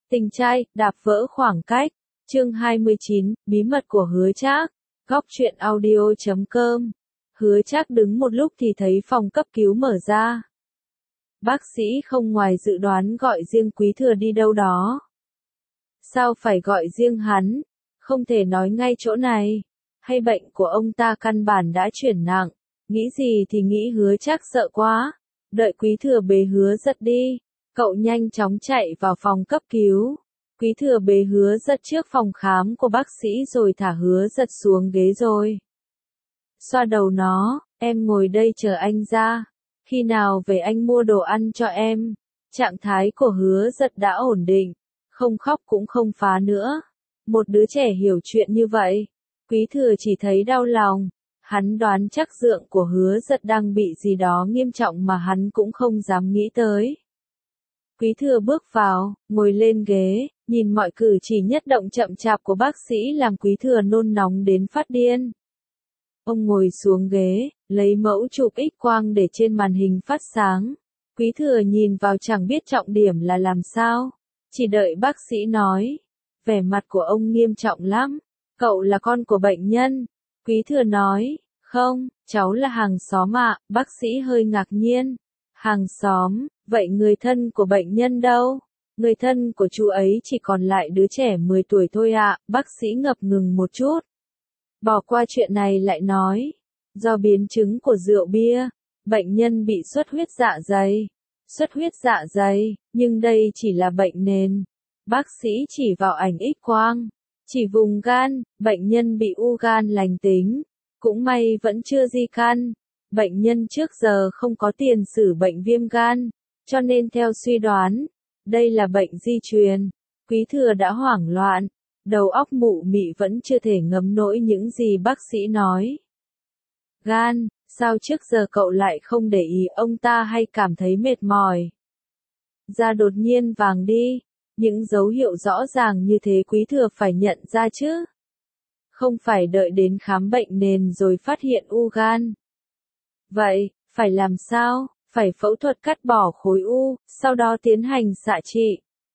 Tình trai, đạp vỡ khoảng cách. Chương 29, bí mật của Hứa Trác. Góc truyện audio.com. Hứa Trác đứng một lúc thì thấy phòng cấp cứu mở ra. Bác sĩ không ngoài dự đoán gọi riêng Quý Thừa đi đâu đó. Sao phải gọi riêng hắn? Không thể nói ngay chỗ này. Hay bệnh của ông ta căn bản đã chuyển nặng. Nghĩ gì thì nghĩ, Hứa Trác sợ quá. Đợi Quý Thừa bế Hứa Giật đi. Cậu nhanh chóng chạy vào phòng cấp cứu. Quý Thừa bế Hứa Giật trước phòng khám của bác sĩ rồi thả Hứa Giật xuống ghế rồi xoa đầu nó. Em ngồi đây chờ anh ra. Khi nào về anh mua đồ ăn cho em. Trạng thái của Hứa Giật đã ổn định. Không khóc cũng không phá nữa. Một đứa trẻ hiểu chuyện như vậy. Quý Thừa chỉ thấy đau lòng. Hắn đoán chắc dượng của Hứa Giật đang bị gì đó nghiêm trọng mà hắn cũng không dám nghĩ tới. Quý Thừa bước vào, ngồi lên ghế, nhìn mọi cử chỉ nhất động chậm chạp của bác sĩ làm Quý Thừa nôn nóng đến phát điên. Ông ngồi xuống ghế, lấy mẫu chụp X-quang để trên màn hình phát sáng. Quý Thừa nhìn vào chẳng biết trọng điểm là làm sao. Chỉ đợi bác sĩ nói. Vẻ mặt của ông nghiêm trọng lắm. Cậu là con của bệnh nhân. Quý Thừa nói, không, cháu là hàng xóm ạ. Bác sĩ hơi ngạc nhiên. Hàng xóm, vậy người thân của bệnh nhân đâu? Người thân của chú ấy chỉ còn lại đứa trẻ 10 tuổi thôi ạ. Bác sĩ ngập ngừng một chút. Bỏ qua chuyện này lại nói. Do biến chứng của rượu bia, bệnh nhân bị xuất huyết dạ dày. Xuất huyết dạ dày, nhưng đây chỉ là bệnh nền. Bác sĩ chỉ vào ảnh X-quang. Chỉ vùng gan, bệnh nhân bị u gan lành tính. Cũng may vẫn chưa di căn. Bệnh nhân trước giờ không có tiền sử bệnh viêm gan, cho nên theo suy đoán, đây là bệnh di truyền. Quý Thừa đã hoảng loạn, đầu óc mụ mị vẫn chưa thể ngấm nổi những gì bác sĩ nói. Gan, sao trước giờ cậu lại không để ý ông ta hay cảm thấy mệt mỏi? Da đột nhiên vàng đi, những dấu hiệu rõ ràng như thế Quý Thừa phải nhận ra chứ. Không phải đợi đến khám bệnh nền rồi phát hiện u gan. Vậy, phải làm sao? Phải phẫu thuật cắt bỏ khối u, sau đó tiến hành xạ trị.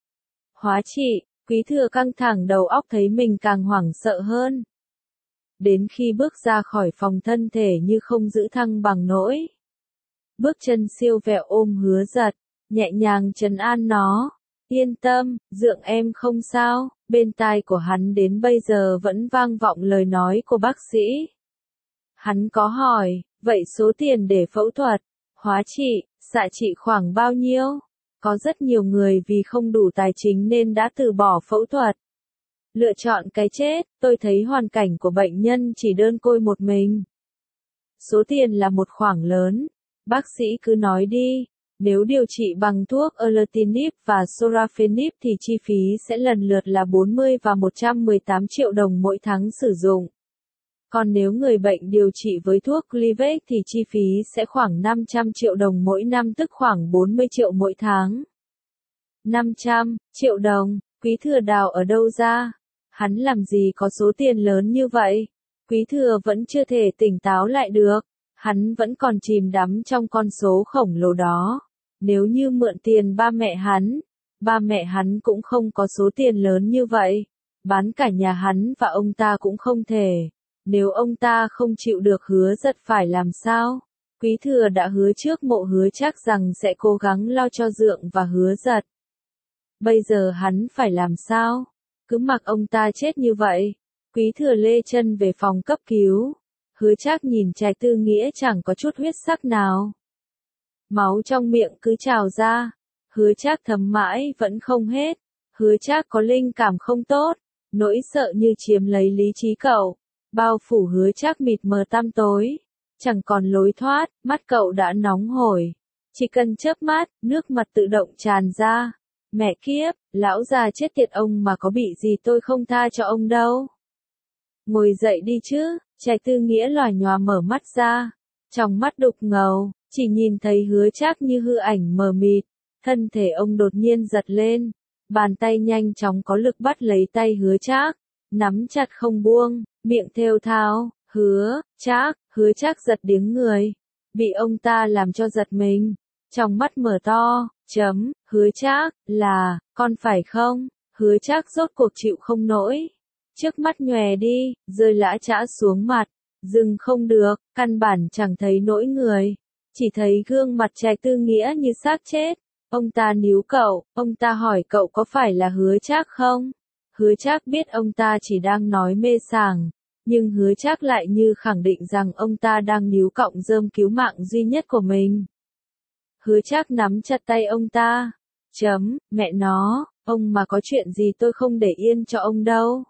Hóa trị, Quý Thừa căng thẳng đầu óc thấy mình càng hoảng sợ hơn. Đến khi bước ra khỏi phòng thân thể như không giữ thăng bằng nổi. Bước chân siêu vẹo ôm Hứa Giật, nhẹ nhàng trấn an nó. Yên tâm, dượng em không sao. Bên tai của hắn đến bây giờ vẫn vang vọng lời nói của bác sĩ. Hắn có hỏi, vậy số tiền để phẫu thuật, hóa trị, xạ trị khoảng bao nhiêu? Có rất nhiều người vì không đủ tài chính nên đã từ bỏ phẫu thuật. Lựa chọn cái chết, tôi thấy hoàn cảnh của bệnh nhân chỉ đơn côi một mình. Số tiền là một khoản lớn. Bác sĩ cứ nói đi. Nếu điều trị bằng thuốc Erlotinib và Sorafenib thì chi phí sẽ lần lượt là 40 và 118 triệu đồng mỗi tháng sử dụng. Còn nếu người bệnh điều trị với thuốc Gleevec thì chi phí sẽ khoảng 500 triệu đồng mỗi năm, tức khoảng 40 triệu mỗi tháng. 500 triệu đồng, Quý Thừa đào ở đâu ra? Hắn làm gì có số tiền lớn như vậy? Quý Thừa vẫn chưa thể tỉnh táo lại được. Hắn vẫn còn chìm đắm trong con số khổng lồ đó. Nếu như mượn tiền ba mẹ hắn cũng không có số tiền lớn như vậy. Bán cả nhà hắn và ông ta cũng không thể. Nếu ông ta không chịu được Hứa Giật phải làm sao? Quý Thừa đã hứa trước mộ Hứa Trác rằng sẽ cố gắng lo cho dượng và Hứa Giật. Bây giờ hắn phải làm sao? Cứ mặc ông ta chết như vậy. Quý Thừa lê chân về phòng cấp cứu. Hứa Trác nhìn Trạch Tư Nghĩa chẳng có chút huyết sắc nào. Máu trong miệng cứ trào ra. Hứa Trác thấm mãi vẫn không hết. Hứa Trác có linh cảm không tốt. Nỗi sợ như chiếm lấy lý trí cậu. Bao phủ Hứa Trác mịt mờ tăm tối. Chẳng còn lối thoát, mắt cậu đã nóng hổi. Chỉ cần chớp mắt, nước mặt tự động tràn ra. Mẹ kiếp, lão già chết tiệt ông mà có bị gì tôi không tha cho ông đâu. Ngồi dậy đi chứ, Trạch Tư Nghĩa lòa nhòa mở mắt ra. Trong mắt đục ngầu, chỉ nhìn thấy Hứa Trác như hư ảnh mờ mịt. Thân thể ông đột nhiên giật lên. Bàn tay nhanh chóng có lực bắt lấy tay Hứa Trác. Nắm chặt không buông, miệng thều thào, Hứa Trác giật điếng người. Bị ông ta làm cho giật mình. Trong mắt mở to, Hứa Trác, là, con phải không? Hứa Trác rốt cuộc chịu không nổi. Trước mắt nhòe đi, rơi lã chã xuống mặt. Dừng không được, căn bản chẳng thấy nỗi người. Chỉ thấy gương mặt Trạch Tư Nghĩa như xác chết. Ông ta níu cậu, ông ta hỏi cậu có phải là Hứa Trác không? Hứa Trác biết ông ta chỉ đang nói mê sảng. Nhưng Hứa Trác lại như khẳng định rằng ông ta đang níu cọng rơm cứu mạng duy nhất của mình. Hứa Trác nắm chặt tay ông ta. Mẹ nó, ông mà có chuyện gì tôi không để yên cho ông đâu.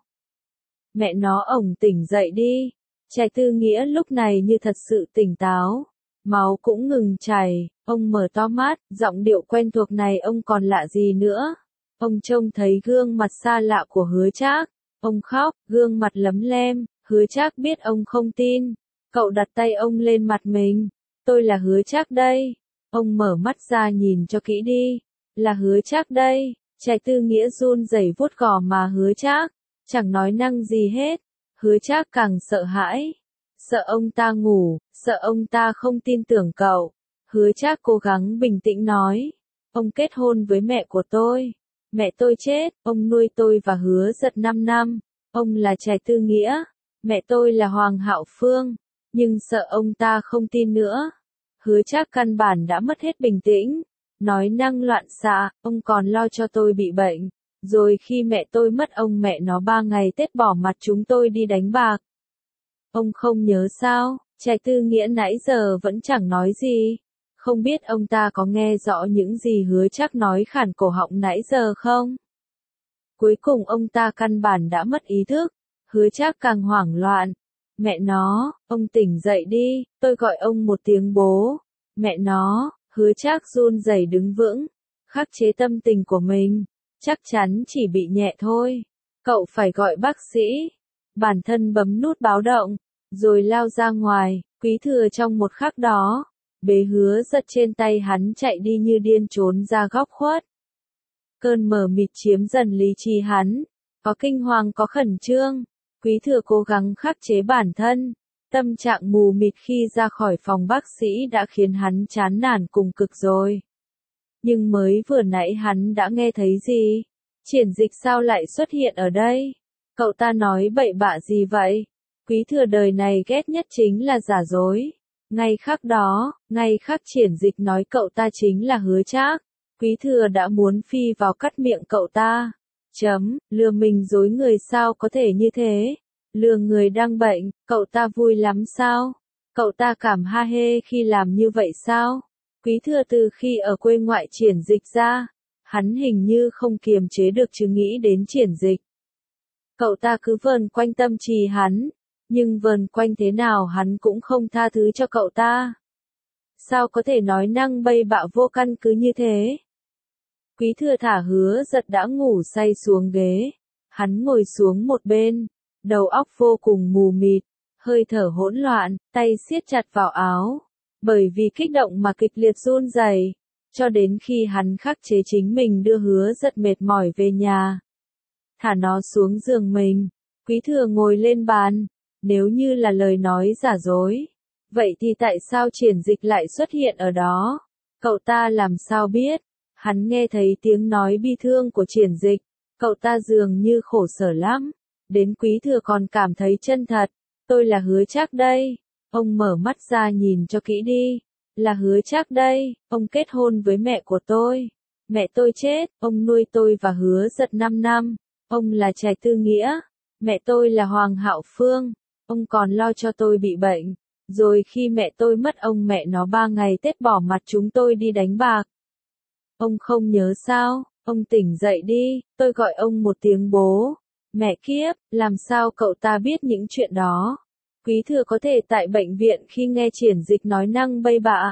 Mẹ nó ổng tỉnh dậy đi. Trạch Tư Nghĩa lúc này như thật sự tỉnh táo. Máu cũng ngừng chảy, ông mở to mắt, giọng điệu quen thuộc này ông còn lạ gì nữa. Ông trông thấy gương mặt xa lạ của Hứa Trác. Ông khóc, gương mặt lấm lem, Hứa Trác biết ông không tin. Cậu đặt tay ông lên mặt mình. Tôi là Hứa Trác đây. Ông mở mắt ra nhìn cho kỹ đi. Là Hứa Trác đây. Trạch Tư Nghĩa run rẩy vuốt gò má Hứa Trác. Chẳng nói năng gì hết. Hứa Trác càng sợ hãi. Sợ ông ta ngủ, sợ ông ta không tin tưởng cậu. Hứa Trác cố gắng bình tĩnh nói. Ông kết hôn với mẹ của tôi. Mẹ tôi chết, ông nuôi tôi và Hứa Giật 5 năm. Ông là Trạch Tư Nghĩa. Mẹ tôi là Hoàng Hạo Phương. Nhưng sợ ông ta không tin nữa. Hứa Trác căn bản đã mất hết bình tĩnh. Nói năng loạn xạ, ông còn lo cho tôi bị bệnh. Rồi khi mẹ tôi mất ông mẹ nó 3 ngày Tết bỏ mặt chúng tôi đi đánh bạc. Ông không nhớ sao? Trạch Tư Nghĩa nãy giờ vẫn chẳng nói gì. Không biết ông ta có nghe rõ những gì Hứa Trác nói khản cổ họng nãy giờ không? Cuối cùng ông ta căn bản đã mất ý thức. Hứa Trác càng hoảng loạn. Mẹ nó, ông tỉnh dậy đi, tôi gọi ông một tiếng bố. Mẹ nó, Hứa Trác run rẩy đứng vững. Khắc chế tâm tình của mình. Chắc chắn chỉ bị nhẹ thôi. Cậu phải gọi bác sĩ. Bản thân bấm nút báo động. Rồi lao ra ngoài. Quý Thừa trong một khắc đó. Bế Hứa Giật trên tay hắn chạy đi như điên trốn ra góc khuất. Cơn mờ mịt chiếm dần lý trí hắn. Có kinh hoàng có khẩn trương. Quý Thừa cố gắng khắc chế bản thân. Tâm trạng mù mịt khi ra khỏi phòng bác sĩ đã khiến hắn chán nản cùng cực rồi. Nhưng mới vừa nãy hắn đã nghe thấy gì? Triển Dịch sao lại xuất hiện ở đây? Cậu ta nói bậy bạ gì vậy? Quý Thừa đời này ghét nhất chính là giả dối. Ngay khắc Triển Dịch nói cậu ta chính là Hứa Trác. Quý Thừa đã muốn phi vào cắt miệng cậu ta. Lừa mình dối người sao có thể như thế? Lừa người đang bệnh, cậu ta vui lắm sao? Cậu ta cảm ha hê khi làm như vậy sao? Quý Thừa từ khi ở quê ngoại Triển Dịch ra, hắn hình như không kiềm chế được chứ nghĩ đến Triển Dịch. Cậu ta cứ vờn quanh tâm trí hắn, nhưng vờn quanh thế nào hắn cũng không tha thứ cho cậu ta. Sao có thể nói năng bay bạ vô căn cứ như thế? Quý Thừa thả Hứa Giật đã ngủ say xuống ghế. Hắn ngồi xuống một bên, đầu óc vô cùng mù mịt, hơi thở hỗn loạn, tay siết chặt vào áo. Bởi vì kích động mà kịch liệt run rẩy, cho đến khi hắn khắc chế chính mình đưa Hứa Giật mệt mỏi về nhà. Thả nó xuống giường mình. Quý Thừa ngồi lên bàn. Nếu như là lời nói giả dối, vậy thì tại sao Triển Dịch lại xuất hiện ở đó? Cậu ta làm sao biết? Hắn nghe thấy tiếng nói bi thương của Triển Dịch. Cậu ta dường như khổ sở lắm. Đến Quý Thừa còn cảm thấy chân thật. Tôi là Hứa Trác đây. Ông mở mắt ra nhìn cho kỹ đi. Là Hứa Trác đây. Ông kết hôn với mẹ của tôi. Mẹ tôi chết. Ông nuôi tôi và Hứa Giật 5 năm. Ông là Trạch Tư Nghĩa. Mẹ tôi là Hoàng Hạo Phương. Ông còn lo cho tôi bị bệnh. Rồi khi mẹ tôi mất ông mẹ nó 3 ngày Tết bỏ mặt chúng tôi đi đánh bạc. Ông không nhớ sao? Ông tỉnh dậy đi. Tôi gọi ông một tiếng bố. Mẹ kiếp, làm sao cậu ta biết những chuyện đó? Quý Thừa có thể tại bệnh viện khi nghe Triển Dịch nói năng bay bạ.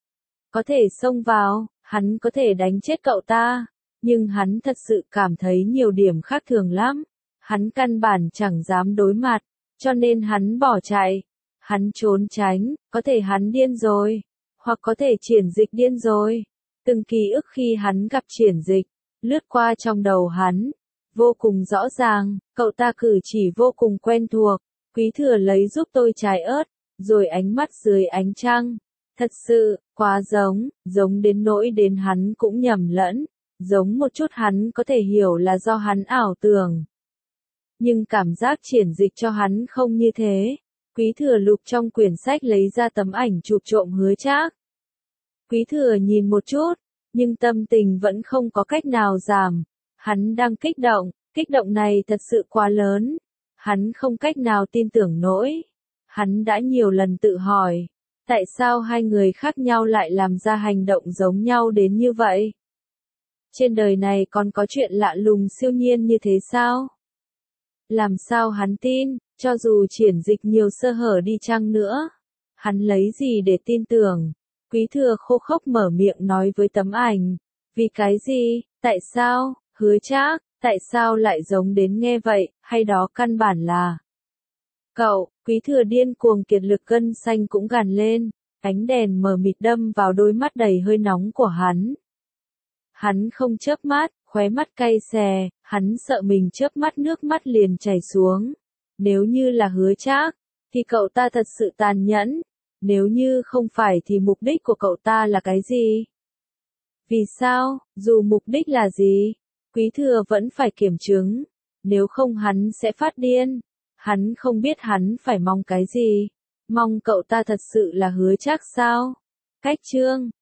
Có thể xông vào, hắn có thể đánh chết cậu ta. Nhưng hắn thật sự cảm thấy nhiều điểm khác thường lắm. Hắn căn bản chẳng dám đối mặt, cho nên hắn bỏ chạy. Hắn trốn tránh, có thể hắn điên rồi. Hoặc có thể Triển Dịch điên rồi. Từng ký ức khi hắn gặp Triển Dịch, lướt qua trong đầu hắn. Vô cùng rõ ràng, cậu ta cử chỉ vô cùng quen thuộc. Quý Thừa lấy giúp tôi trái ớt, rồi ánh mắt dưới ánh trăng. Thật sự, quá giống đến nỗi đến hắn cũng nhầm lẫn. giống một chút hắn có thể hiểu là do hắn ảo tưởng. Nhưng cảm giác Triển Dịch cho hắn không như thế. Quý Thừa lục trong quyển sách lấy ra tấm ảnh chụp trộm Hứa Trác. Quý Thừa nhìn một chút, nhưng tâm tình vẫn không có cách nào giảm. Hắn đang kích động này thật sự quá lớn. Hắn không cách nào tin tưởng nổi. Hắn đã nhiều lần tự hỏi, tại sao hai người khác nhau lại làm ra hành động giống nhau đến như vậy? Trên đời này còn có chuyện lạ lùng siêu nhiên như thế sao? Làm sao hắn tin, cho dù Triển Dịch nhiều sơ hở đi chăng nữa? Hắn lấy gì để tin tưởng? Quý Thừa khô khốc mở miệng nói với tấm ảnh. Vì cái gì? Tại sao? Hứa Trác, tại sao lại giống đến nghe vậy, hay đó căn bản là... Cậu, Quý Thừa điên cuồng kiệt lực gân xanh cũng gằn lên, ánh đèn mờ mịt đâm vào đôi mắt đầy hơi nóng của hắn. Hắn không chớp mắt, khóe mắt cay xè, hắn sợ mình chớp mắt nước mắt liền chảy xuống. Nếu như là Hứa Trác, thì cậu ta thật sự tàn nhẫn. Nếu như không phải thì mục đích của cậu ta là cái gì? Vì sao, dù mục đích là gì, Quý Thừa vẫn phải kiểm chứng. Nếu không hắn sẽ phát điên. Hắn không biết hắn phải mong cái gì. Mong cậu ta thật sự là Hứa Trác sao? Cách chương